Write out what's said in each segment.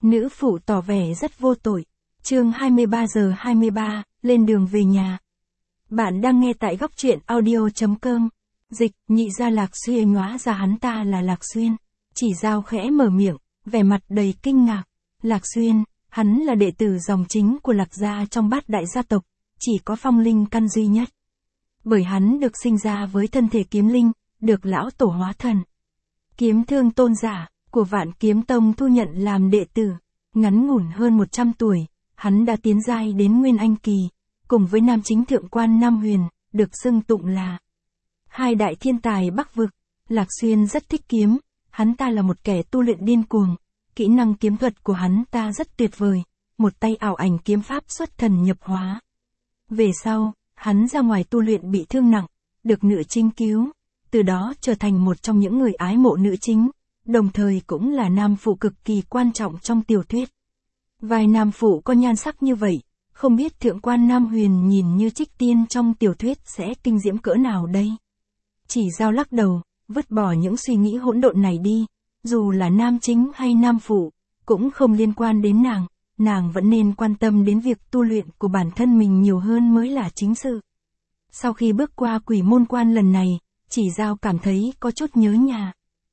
Nữ phụ tỏ vẻ rất vô tội. Chương 23:23, lên đường về nhà. Bạn đang nghe tại góc truyện audio.com. Dịch, nhị ra Lạc Xuyên hóa ra hắn ta là Lạc Xuyên. Chỉ Dao khẽ mở miệng, vẻ mặt đầy kinh ngạc. Lạc Xuyên, hắn là đệ tử dòng chính của Lạc gia trong bát đại gia tộc, chỉ có phong linh căn duy nhất. Bởi hắn được sinh ra với thân thể kiếm linh, được lão tổ hóa thần. Kiếm thương tôn giả của Vạn Kiếm Tông thu nhận làm đệ tử. Ngắn ngủn hơn 100 tuổi, hắn đã tiến giai đến Nguyên Anh kỳ, cùng với nam chính thượng quan Nam Huyền, được xưng tụng là hai đại thiên tài Bắc vực. Lạc Xuyên rất thích kiếm, hắn ta là một kẻ tu luyện điên cuồng, kỹ năng kiếm thuật của hắn ta rất tuyệt vời, một tay ảo ảnh kiếm pháp xuất thần nhập hóa. Về sau, hắn ra ngoài tu luyện bị thương nặng, được nữ chính cứu, từ đó trở thành một trong những người ái mộ nữ chính, đồng thời cũng là nam phụ cực kỳ quan trọng trong tiểu thuyết. Vài nam phụ có nhan sắc như vậy, không biết thượng quan Nam Huyền nhìn như trích tiên trong tiểu thuyết sẽ kinh diễm cỡ nào đây? Chỉ Dao lắc đầu, vứt bỏ những suy nghĩ hỗn độn này đi, dù là nam chính hay nam phụ, cũng không liên quan đến nàng vẫn nên quan tâm đến việc tu luyện của bản thân mình nhiều hơn mới là chính sự. Sau khi bước qua Quỷ Môn Quan lần này, Chỉ Dao cảm thấy có chút nhớ nhà.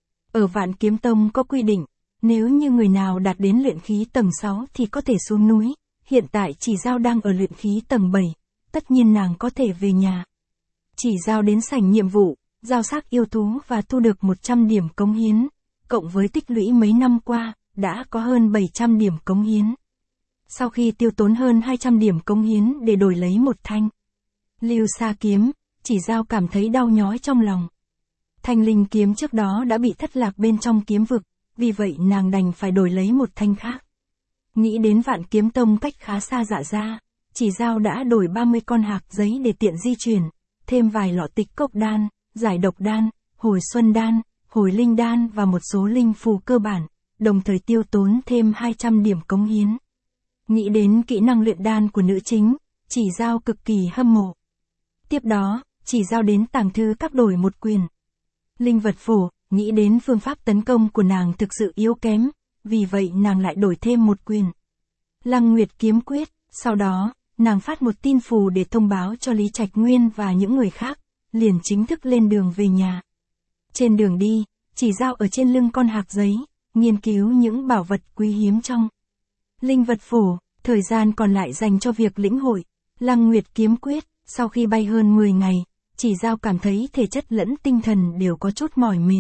Ở Vạn Kiếm Tông có quy định, nếu như người nào đạt đến luyện khí tầng 6 thì có thể xuống núi, hiện tại Chỉ Dao đang ở luyện khí tầng 7, tất nhiên nàng có thể về nhà. Chỉ Dao đến sảnh nhiệm vụ, giao xác yêu thú và thu được 100 điểm cống hiến, cộng với tích lũy mấy năm qua, đã có hơn 700 điểm cống hiến. Sau khi tiêu tốn hơn 200 điểm cống hiến để đổi lấy một thanh Lưu Sa kiếm, Chỉ Dao cảm thấy đau nhói trong lòng. Thanh linh kiếm trước đó đã bị thất lạc bên trong kiếm vực, vì vậy nàng đành phải đổi lấy một thanh khác. Nghĩ đến Vạn Kiếm Tông cách khá xa Dạ gia, Chỉ Dao đã đổi 30 con hạc giấy để tiện di chuyển, thêm vài lọ tịch cốc đan, giải độc đan, hồi xuân đan, hồi linh đan và một số linh phù cơ bản, đồng thời tiêu tốn thêm 200 điểm cống hiến. Nghĩ đến kỹ năng luyện đan của nữ chính, Chỉ Dao cực kỳ hâm mộ. Tiếp đó, Chỉ Dao đến tàng thư các đổi một quyền linh vật phổ, nghĩ đến phương pháp tấn công của nàng thực sự yếu kém, vì vậy nàng lại đổi thêm một quyền Lăng Nguyệt kiếm quyết. Sau đó, nàng phát một tin phù để thông báo cho Lý Trạch Nguyên và những người khác, liền chính thức lên đường về nhà. Trên đường đi, Chỉ Dao ở trên lưng con hạc giấy, nghiên cứu những bảo vật quý hiếm trong linh vật phổ, thời gian còn lại dành cho việc lĩnh hội Lăng Nguyệt kiếm quyết. Sau khi bay hơn 10 ngày, Chỉ Dao cảm thấy thể chất lẫn tinh thần đều có chút mỏi mệt.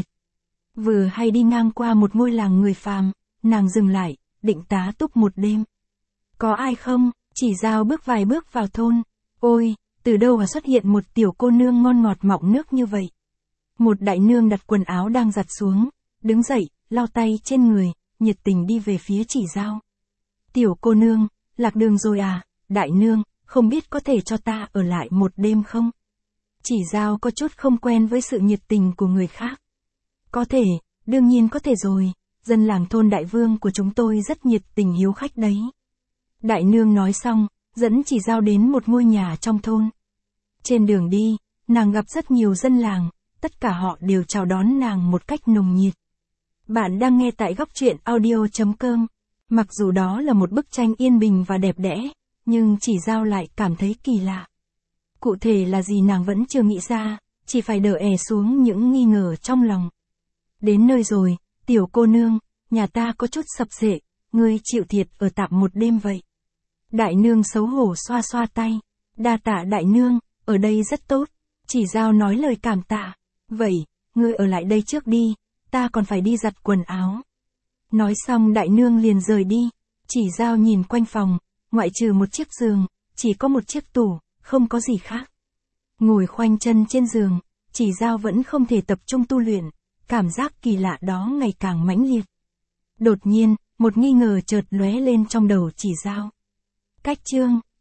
Vừa hay đi ngang qua một ngôi làng người phàm, nàng dừng lại, định tá túc một đêm. Có ai không? Chỉ Dao bước vài bước vào thôn. Ôi, từ đâu mà xuất hiện một tiểu cô nương ngon ngọt mọng nước như vậy? Một đại nương đặt quần áo đang giặt xuống, đứng dậy, lau tay trên người, nhiệt tình đi về phía Chỉ Dao. Tiểu cô nương, lạc đường rồi à? Đại nương, không biết có thể cho ta ở lại một đêm không? Chỉ Dao có chút không quen với sự nhiệt tình của người khác. Có thể, đương nhiên có thể rồi, dân làng thôn Đại Vương của chúng tôi rất nhiệt tình hiếu khách đấy. Đại nương nói xong, dẫn Chỉ Dao đến một ngôi nhà trong thôn. Trên đường đi, nàng gặp rất nhiều dân làng, tất cả họ đều chào đón nàng một cách nồng nhiệt. Bạn đang nghe tại góc truyện audio.com. Mặc dù đó là một bức tranh yên bình và đẹp đẽ, nhưng Chỉ Dao lại cảm thấy kỳ lạ. Cụ thể là gì nàng vẫn chưa nghĩ ra, chỉ phải đỡ xuống những nghi ngờ trong lòng. Đến nơi rồi, tiểu cô nương, nhà ta có chút sập xệ, ngươi chịu thiệt ở tạm một đêm vậy. Đại nương xấu hổ xoa xoa tay. Đa tạ đại nương, ở đây rất tốt. Chỉ Dao nói lời cảm tạ. Vậy, ngươi ở lại đây trước đi, ta còn phải đi giặt quần áo. Nói xong đại nương liền rời đi. Chỉ Dao nhìn quanh phòng, ngoại trừ một chiếc giường, chỉ có một chiếc tủ, không có gì khác. Ngồi khoanh chân trên giường, Chỉ Dao vẫn không thể tập trung tu luyện, cảm giác kỳ lạ đó ngày càng mãnh liệt. Đột nhiên, một nghi ngờ chợt lóe lên trong đầu Chỉ Dao. Cách chương